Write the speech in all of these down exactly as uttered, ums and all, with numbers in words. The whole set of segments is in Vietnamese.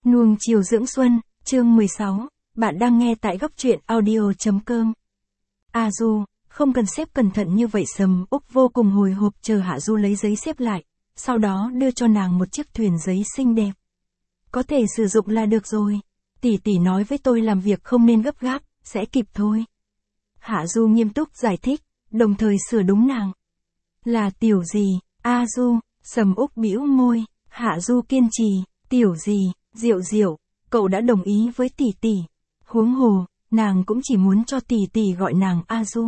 Nuông chiều dưỡng xuân, chương mười sáu, bạn đang nghe tại góc truyện audio chấm com. A Du, không cần xếp cẩn thận như vậy. Sầm Úc vô cùng hồi hộp chờ Hạ Du lấy giấy xếp lại, sau đó đưa cho nàng một chiếc thuyền giấy xinh đẹp. Có thể sử dụng là được rồi. Tỷ tỷ nói với tôi làm việc không nên gấp gáp, sẽ kịp thôi. Hạ Du nghiêm túc giải thích, đồng thời sửa đúng nàng. Là tiểu gì, A Du, Sầm Úc bĩu môi, Hạ Du kiên trì, tiểu gì, Diệu Diệu, cậu đã đồng ý với tỷ tỷ. Huống hồ, nàng cũng chỉ muốn cho tỷ tỷ gọi nàng A Du.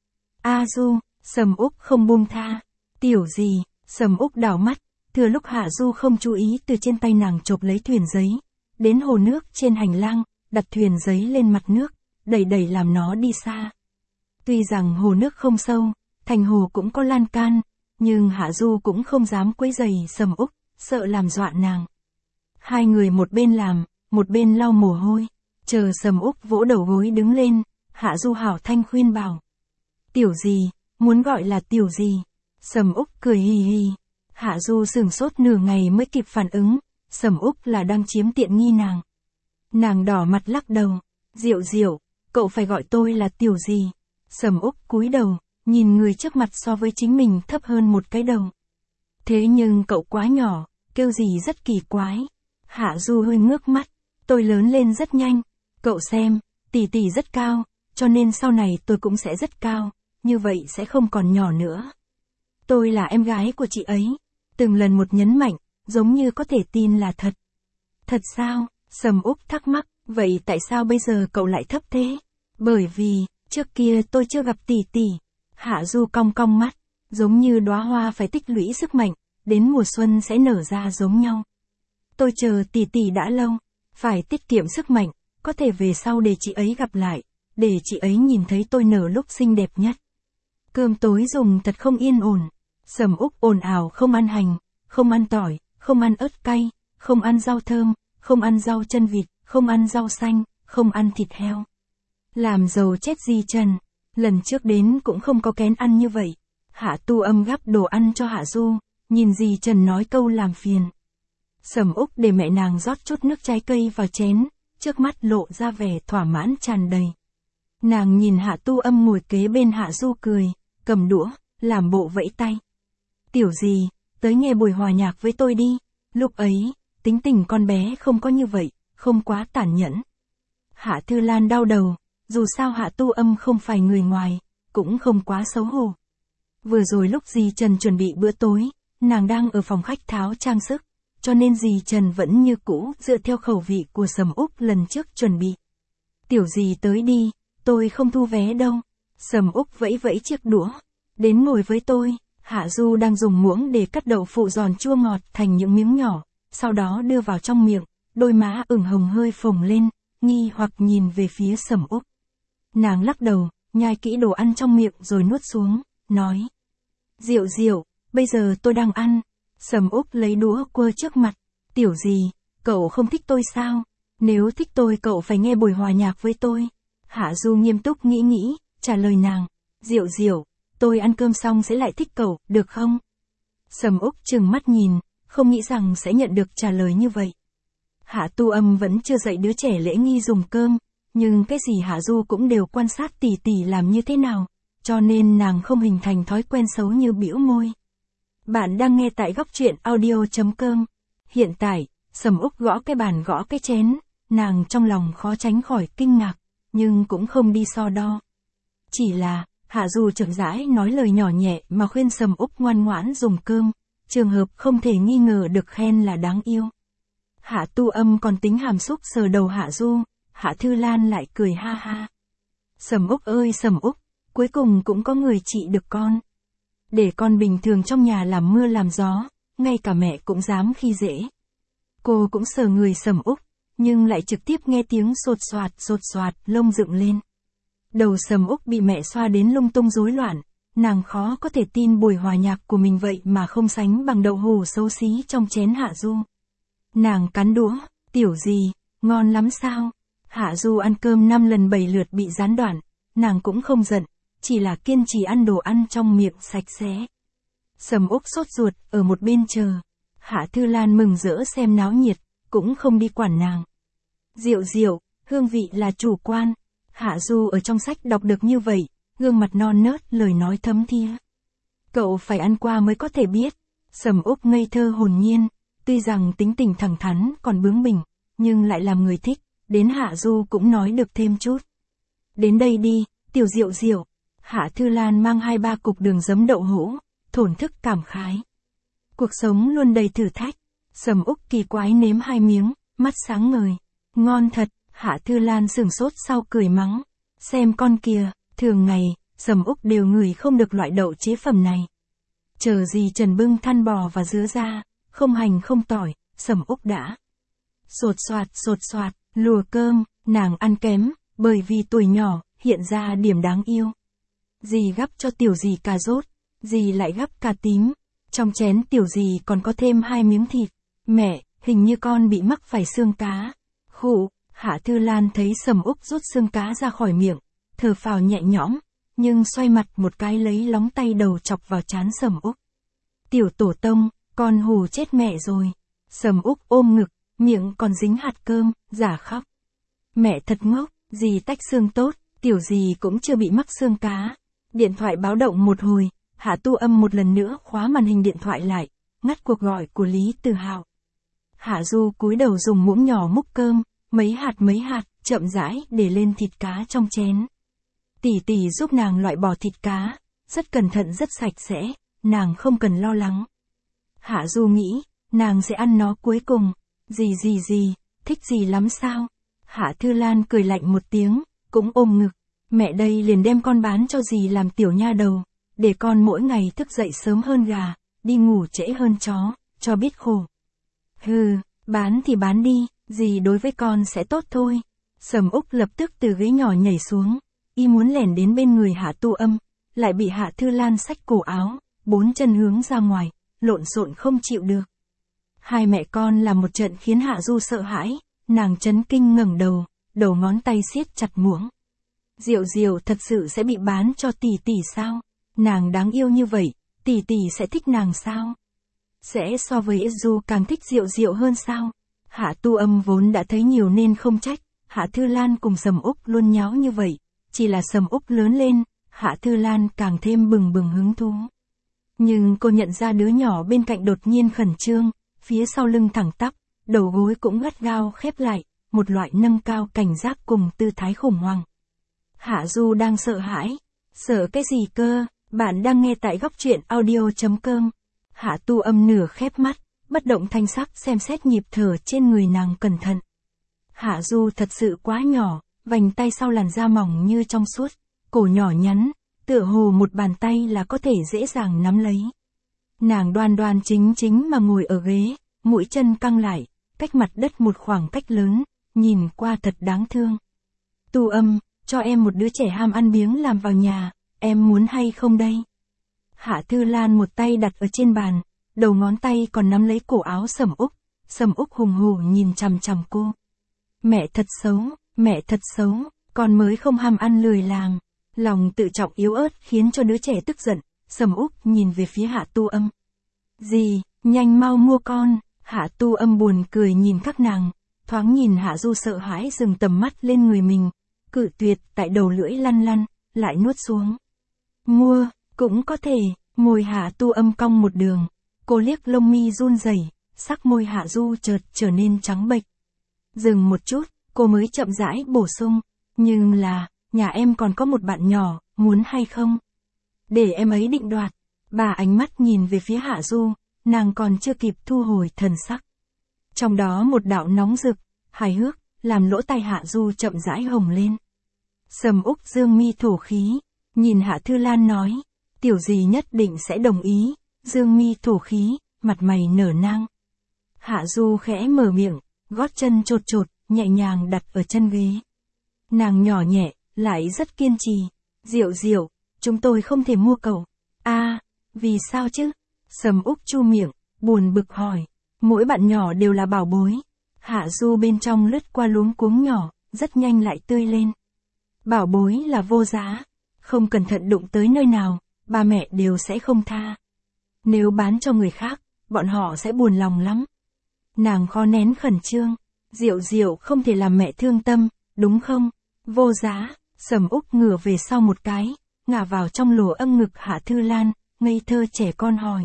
A Du, Sầm Úc không buông tha. Tiểu gì, Sầm Úc đảo mắt, thừa lúc Hạ Du không chú ý từ trên tay nàng chộp lấy thuyền giấy, đến hồ nước trên hành lang, đặt thuyền giấy lên mặt nước, đẩy đẩy làm nó đi xa. Tuy rằng hồ nước không sâu, thành hồ cũng có lan can, nhưng Hạ Du cũng không dám quấy rầy Sầm Úc, sợ làm dọa nàng. Hai người một bên làm, một bên lau mồ hôi, chờ Sầm Úc vỗ đầu gối đứng lên, Hạ Du hảo thanh khuyên bảo. Tiểu gì, muốn gọi là tiểu gì? Sầm Úc cười hì hì. Hạ Du sửng sốt nửa ngày mới kịp phản ứng, Sầm Úc là đang chiếm tiện nghi nàng. Nàng đỏ mặt lắc đầu, Diệu Diệu, cậu phải gọi tôi là tiểu gì? Sầm Úc cúi đầu, nhìn người trước mặt so với chính mình thấp hơn một cái đầu. Thế nhưng cậu quá nhỏ, kêu gì rất kỳ quái. Hạ Du hơi ngước mắt, tôi lớn lên rất nhanh, cậu xem, tỷ tỷ rất cao, cho nên sau này tôi cũng sẽ rất cao, như vậy sẽ không còn nhỏ nữa. Tôi là em gái của chị ấy, từng lần một nhấn mạnh, giống như có thể tin là thật. Thật sao? Sầm Úc thắc mắc, vậy tại sao bây giờ cậu lại thấp thế? Bởi vì, trước kia tôi chưa gặp tỷ tỷ. Hạ Du cong cong mắt, giống như đóa hoa phải tích lũy sức mạnh, đến mùa xuân sẽ nở ra giống nhau. Tôi chờ tỷ tỷ đã lâu, phải tiết kiệm sức mạnh, có thể về sau để chị ấy gặp lại, để chị ấy nhìn thấy tôi nở lúc xinh đẹp nhất. Cơm tối dùng thật không yên ổn. Sầm Úc ồn ào không ăn hành, không ăn tỏi, không ăn ớt cay, không ăn rau thơm, không ăn rau chân vịt, không ăn rau xanh, không ăn thịt heo. Làm giàu chết Di Trần, lần trước đến cũng không có kén ăn như vậy. Hạ Tu Âm gắp đồ ăn cho Hạ Du, nhìn Di Trần nói câu làm phiền. Sầm Úc để mẹ nàng rót chút nước trái cây vào chén, trước mắt lộ ra vẻ thỏa mãn tràn đầy. Nàng nhìn Hạ Tu Âm ngồi kế bên Hạ Du cười, cầm đũa, làm bộ vẫy tay. Tiểu gì, tới nghe buổi hòa nhạc với tôi đi. Lúc ấy, tính tình con bé không có như vậy, không quá tàn nhẫn. Hạ Thư Lan đau đầu, dù sao Hạ Tu Âm không phải người ngoài, cũng không quá xấu hổ. Vừa rồi lúc dì Trần chuẩn bị bữa tối, nàng đang ở phòng khách tháo trang sức, cho nên dì Trần vẫn như cũ dựa theo khẩu vị của Sầm Úc lần trước chuẩn bị. Tiểu gì tới đi, tôi không thu vé đâu. Sầm Úc vẫy vẫy chiếc đũa, đến ngồi với tôi. Hạ Du đang dùng muỗng để cắt đậu phụ giòn chua ngọt thành những miếng nhỏ, sau đó đưa vào trong miệng, đôi má ửng hồng hơi phồng lên, nghi hoặc nhìn về phía Sầm Úc. Nàng lắc đầu, nhai kỹ đồ ăn trong miệng rồi nuốt xuống, nói. Diệu Diệu, bây giờ tôi đang ăn. Sầm Úc lấy đũa quơ trước mặt. Tiểu gì, cậu không thích tôi sao? Nếu thích tôi cậu phải nghe buổi hòa nhạc với tôi. Hạ Du nghiêm túc nghĩ nghĩ, trả lời nàng. Diệu Diệu, tôi ăn cơm xong sẽ lại thích cậu, được không? Sầm Úc trừng mắt nhìn, không nghĩ rằng sẽ nhận được trả lời như vậy. Hạ Tu Âm vẫn chưa dạy đứa trẻ lễ nghi dùng cơm, nhưng cái gì Hạ Du cũng đều quan sát tỉ tỉ làm như thế nào, cho nên nàng không hình thành thói quen xấu như bĩu môi. Bạn đang nghe tại góc truyện audio chấm com. Hiện tại, Sầm Úc gõ cái bàn gõ cái chén, nàng trong lòng khó tránh khỏi kinh ngạc, nhưng cũng không đi so đo. Chỉ là, Hạ Du chậm rãi nói lời nhỏ nhẹ mà khuyên Sầm Úc ngoan ngoãn dùng cơm, trường hợp không thể nghi ngờ được khen là đáng yêu. Hạ Tu Âm còn tính hàm xúc sờ đầu Hạ Du, Hạ Thư Lan lại cười ha ha. Sầm Úc ơi Sầm Úc, cuối cùng cũng có người trị được con. Để con bình thường trong nhà làm mưa làm gió, ngay cả mẹ cũng dám khi dễ. Cô cũng sờ người Sầm Úc, nhưng lại trực tiếp nghe tiếng sột soạt sột soạt lông dựng lên. Đầu Sầm Úc bị mẹ xoa đến lung tung rối loạn, nàng khó có thể tin buổi hòa nhạc của mình vậy mà không sánh bằng đậu hũ xấu xí trong chén Hạ Du. Nàng cắn đũa, tiểu gì, ngon lắm sao? Hạ Du ăn cơm năm lần bảy lượt bị gián đoạn, nàng cũng không giận, chỉ là kiên trì ăn đồ ăn trong miệng sạch sẽ. Sầm Úc sốt ruột ở một bên chờ. Hạ Thư Lan mừng rỡ xem náo nhiệt, cũng không đi quản nàng. Diệu diệu, hương vị là chủ quan. Hạ Du ở trong sách đọc được như vậy, gương mặt non nớt, lời nói thấm thía. Cậu phải ăn qua mới có thể biết. Sầm Úc ngây thơ hồn nhiên, tuy rằng tính tình thẳng thắn còn bướng bỉnh, nhưng lại làm người thích, đến Hạ Du cũng nói được thêm chút. Đến đây đi, tiểu diệu diệu. Hạ Thư Lan mang hai ba cục đường giấm đậu hũ, thổn thức cảm khái. Cuộc sống luôn đầy thử thách. Sầm Úc kỳ quái nếm hai miếng, mắt sáng ngời. Ngon thật. Hạ Thư Lan sửng sốt sau cười mắng. Xem con kìa, thường ngày, Sầm Úc đều ngửi không được loại đậu chế phẩm này. Chờ gì Trần bưng than bò và dứa ra, không hành không tỏi, Sầm Úc đã sột soạt sột soạt, lùa cơm, nàng ăn kém, bởi vì tuổi nhỏ, hiện ra điểm đáng yêu. Dì gắp cho tiểu dì cà rốt, dì lại gắp cà tím, trong chén tiểu dì còn có thêm hai miếng thịt. Mẹ, hình như con bị mắc phải xương cá. Khụ. Hạ Thư Lan thấy Sầm Úc rút xương cá ra khỏi miệng, thở phào nhẹ nhõm, nhưng xoay mặt một cái lấy lóng tay đầu chọc vào trán Sầm Úc. Tiểu tổ tông, con hù chết mẹ rồi. Sầm Úc ôm ngực, miệng còn dính hạt cơm, giả khóc. Mẹ thật ngốc, dì tách xương tốt, tiểu dì cũng chưa bị mắc xương cá. Điện thoại báo động một hồi, Hạ Tu Âm một lần nữa khóa màn hình điện thoại lại, ngắt cuộc gọi của Lý Từ Hạo. Hạ Du cúi đầu dùng muỗng nhỏ múc cơm, mấy hạt mấy hạt, chậm rãi để lên thịt cá trong chén. Tỷ tỷ giúp nàng loại bỏ thịt cá, rất cẩn thận rất sạch sẽ, nàng không cần lo lắng. Hạ Du nghĩ, nàng sẽ ăn nó cuối cùng. Gì gì gì, thích gì lắm sao? Hạ Thư Lan cười lạnh một tiếng, cũng ôm ngực. Mẹ đây liền đem con bán cho dì làm tiểu nha đầu, để con mỗi ngày thức dậy sớm hơn gà, đi ngủ trễ hơn chó, cho biết khổ. Hừ, bán thì bán đi, dì đối với con sẽ tốt thôi. Sầm Úc lập tức từ ghế nhỏ nhảy xuống, y muốn lẻn đến bên người Hạ Tu Âm, lại bị Hạ Thư Lan xách cổ áo, bốn chân hướng ra ngoài, lộn xộn không chịu được. Hai mẹ con làm một trận khiến Hạ Du sợ hãi, nàng chấn kinh ngẩng đầu, đầu ngón tay siết chặt muỗng. Diệu diệu thật sự sẽ bị bán cho tỷ tỷ sao? Nàng đáng yêu như vậy, tỷ tỷ sẽ thích nàng sao? Sẽ so với Du càng thích Diệu diệu hơn sao? Hạ Tu Âm vốn đã thấy nhiều nên không trách, Hạ Thư Lan cùng Sầm Úc luôn nháo như vậy, chỉ là Sầm Úc lớn lên, Hạ Thư Lan càng thêm bừng bừng hứng thú. Nhưng cô nhận ra đứa nhỏ bên cạnh đột nhiên khẩn trương, phía sau lưng thẳng tắp, đầu gối cũng gắt gao khép lại, một loại nâng cao cảnh giác cùng tư thái khủng hoảng. Hạ Du đang sợ hãi. Sợ cái gì cơ? Bạn đang nghe tại góc truyện audio chấm com. Hạ Tu Âm nửa khép mắt, bất động thanh sắc xem xét nhịp thở trên người nàng cẩn thận. Hạ Du thật sự quá nhỏ, vành tay sau làn da mỏng như trong suốt, cổ nhỏ nhắn, tựa hồ một bàn tay là có thể dễ dàng nắm lấy. Nàng đoan đoan chính chính mà ngồi ở ghế, mũi chân căng lại, cách mặt đất một khoảng cách lớn, nhìn qua thật đáng thương. Tu Âm, cho em một đứa trẻ ham ăn biếng làm vào nhà, em muốn hay không đây? Hạ Thư Lan một tay đặt ở trên bàn, đầu ngón tay còn nắm lấy cổ áo Sầm Úc, Sầm Úc hùng hổ nhìn chằm chằm cô. Mẹ thật xấu, mẹ thật xấu, con mới không ham ăn lười làm. Lòng tự trọng yếu ớt khiến cho đứa trẻ tức giận, Sầm Úc nhìn về phía Hạ Tu Âm. Gì, nhanh mau mua con. Hạ Tu Âm buồn cười nhìn các nàng, thoáng nhìn Hạ Du sợ hãi dừng tầm mắt lên người mình, cự tuyệt tại đầu lưỡi lăn lăn, lại nuốt xuống. Mua, cũng có thể, môi Hạ Tu Âm cong một đường, cô liếc lông mi run rẩy, sắc môi Hạ Du chợt trở nên trắng bệch. Dừng một chút, cô mới chậm rãi bổ sung, nhưng là, nhà em còn có một bạn nhỏ, muốn hay không? Để em ấy định đoạt. Bà ánh mắt nhìn về phía Hạ Du, nàng còn chưa kịp thu hồi thần sắc. Trong đó một đạo nóng rực, hài hước, làm lỗ tai Hạ Du chậm rãi hồng lên. Sầm Úc dương mi thổ khí, nhìn Hạ Thư Lan nói, tiểu gì nhất định sẽ đồng ý, dương mi thổ khí, mặt mày nở nang. Hạ Du khẽ mở miệng, gót chân chột chột, nhẹ nhàng đặt ở chân ghế. Nàng nhỏ nhẹ, lại rất kiên trì. Diệu diệu, chúng tôi không thể mua cậu. À, vì sao chứ? Sầm Úc chu miệng, buồn bực hỏi. Mỗi bạn nhỏ đều là bảo bối. Hạ Du bên trong lướt qua luống cuống nhỏ, rất nhanh lại tươi lên. Bảo bối là vô giá. Không cẩn thận đụng tới nơi nào, ba mẹ đều sẽ không tha. Nếu bán cho người khác, bọn họ sẽ buồn lòng lắm. Nàng khó nén khẩn trương. Diệu Diệu không thể làm mẹ thương tâm, đúng không? Vô Giá, Sầm Úc ngửa về sau một cái, ngả vào trong lỗ âm ngực Hạ Thư Lan, ngây thơ trẻ con hỏi.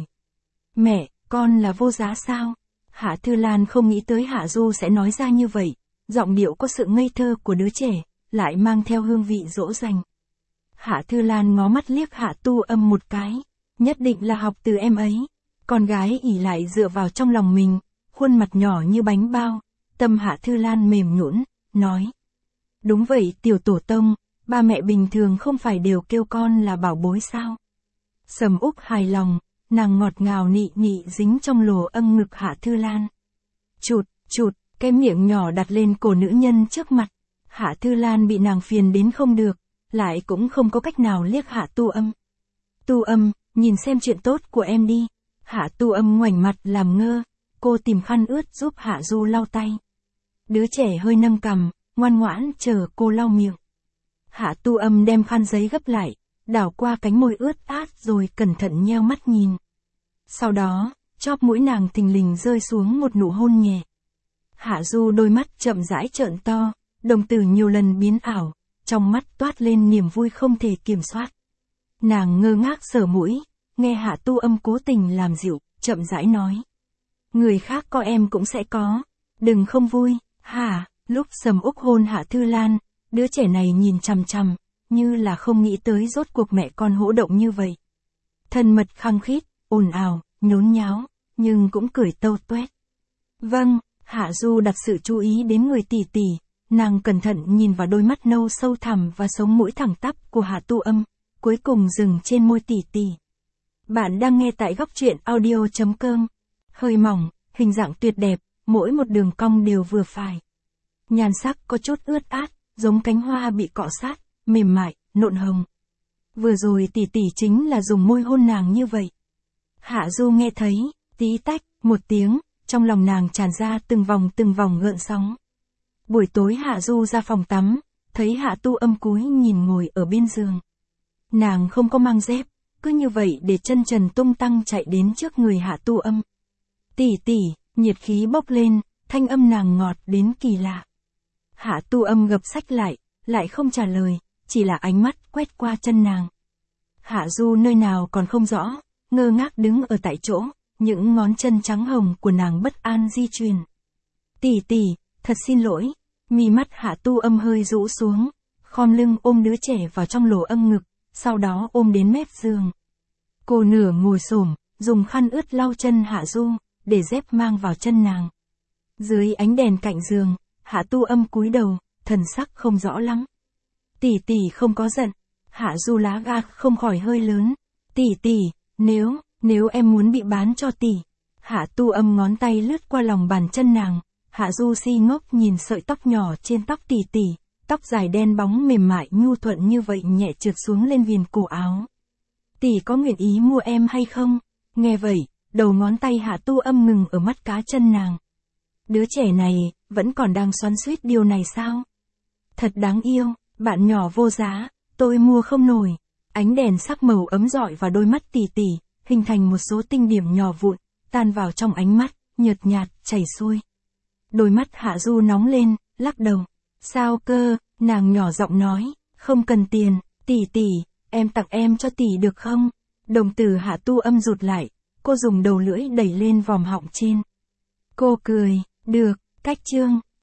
Mẹ, con là Vô Giá sao? Hạ Thư Lan không nghĩ tới Hạ Du sẽ nói ra như vậy, giọng điệu có sự ngây thơ của đứa trẻ, lại mang theo hương vị dỗ dành. Hạ Thư Lan ngó mắt liếc Hạ Tu Âm một cái, nhất định là học từ em ấy. Con gái ỉ lại dựa vào trong lòng mình, khuôn mặt nhỏ như bánh bao, tâm Hạ Thư Lan mềm nhũn, nói. Đúng vậy tiểu tổ tông, ba mẹ bình thường không phải đều kêu con là bảo bối sao? Sầm Úc hài lòng, nàng ngọt ngào nị nị dính trong lỗ âm ngực Hạ Thư Lan. Chụt, chụt, cái miệng nhỏ đặt lên cổ nữ nhân trước mặt. Hạ Thư Lan bị nàng phiền đến không được, lại cũng không có cách nào liếc Hạ Tu Âm. Tu Âm, nhìn xem chuyện tốt của em đi. Hạ Tu Âm ngoảnh mặt làm ngơ, cô tìm khăn ướt giúp Hạ Du lau tay. Đứa trẻ hơi nâng cằm, ngoan ngoãn chờ cô lau miệng. Hạ Tu Âm đem khăn giấy gấp lại, đảo qua cánh môi ướt át rồi cẩn thận nheo mắt nhìn. Sau đó, chóp mũi nàng thình lình rơi xuống một nụ hôn nhẹ. Hạ Du đôi mắt chậm rãi trợn to, đồng tử nhiều lần biến ảo, trong mắt toát lên niềm vui không thể kiểm soát. Nàng ngơ ngác sờ mũi, nghe Hạ Tu Âm cố tình làm dịu, chậm rãi nói. Người khác có em cũng sẽ có, đừng không vui, hả? Lúc Sầm Úc hôn Hạ Thư Lan, đứa trẻ này nhìn chằm chằm, như là không nghĩ tới rốt cuộc mẹ con hỗ động như vậy. Thân mật khăng khít, ồn ào, nhốn nháo, nhưng cũng cười tâu tuét. Vâng, Hạ Du đặt sự chú ý đến người tỷ tỷ, nàng cẩn thận nhìn vào đôi mắt nâu sâu thẳm và sống mũi thẳng tắp của Hạ Tu Âm, cuối cùng dừng trên môi tỷ tỷ. Bạn đang nghe tại góc truyện audio chấm com. Hơi mỏng, hình dạng tuyệt đẹp, mỗi một đường cong đều vừa phải. Nhan sắc có chút ướt át, giống cánh hoa bị cọ sát, mềm mại, nộn hồng. Vừa rồi tỷ tỷ chính là dùng môi hôn nàng như vậy. Hạ Du nghe thấy, tí tách, một tiếng, trong lòng nàng tràn ra từng vòng từng vòng gợn sóng. Buổi tối Hạ Du ra phòng tắm, thấy Hạ Tu Âm cúi nhìn ngồi ở bên giường. Nàng không có mang dép, cứ như vậy để chân trần tung tăng chạy đến trước người Hạ Tu Âm. Tỷ tỷ, nhiệt khí bốc lên, thanh âm nàng ngọt đến kỳ lạ. Hạ Tu Âm gập sách lại, lại không trả lời, chỉ là ánh mắt quét qua chân nàng. Hạ Du nơi nào còn không rõ, ngơ ngác đứng ở tại chỗ, những ngón chân trắng hồng của nàng bất an di chuyển. Tỷ tỷ, thật xin lỗi, mí mắt Hạ Tu Âm hơi rũ xuống, khom lưng ôm đứa trẻ vào trong lỗ âm ngực, sau đó ôm đến mép giường. Cô nửa ngồi xổm, dùng khăn ướt lau chân Hạ Du, để dép mang vào chân nàng. Dưới ánh đèn cạnh giường, Hạ Tu Âm cúi đầu, thần sắc không rõ lắm. Tỷ tỷ không có giận. Hạ Du lá gan không khỏi hơi lớn. Tỷ tỷ, nếu, nếu em muốn bị bán cho tỷ. Hạ Tu Âm ngón tay lướt qua lòng bàn chân nàng. Hạ Du si ngốc nhìn sợi tóc nhỏ trên tóc tỷ tỷ, tóc dài đen bóng mềm mại nhu thuận như vậy nhẹ trượt xuống lên viền cổ áo. Tỷ có nguyện ý mua em hay không? Nghe vậy, đầu ngón tay Hạ Tu Âm ngừng ở mắt cá chân nàng. Đứa trẻ này, vẫn còn đang xoắn xuýt điều này sao? Thật đáng yêu, bạn nhỏ Vô Giá, tôi mua không nổi. Ánh đèn sắc màu ấm rọi vào đôi mắt tỷ tỷ, hình thành một số tinh điểm nhỏ vụn, tan vào trong ánh mắt, nhợt nhạt, chảy xuôi. Đôi mắt Hạ Du nóng lên, lắc đầu. Sao cơ, nàng nhỏ giọng nói, không cần tiền, tỷ tỷ, em tặng em cho tỷ được không? Đồng tử Hạ Tu Âm rụt lại, cô dùng đầu lưỡi đẩy lên vòm họng trên. Cô cười, được, cách chương.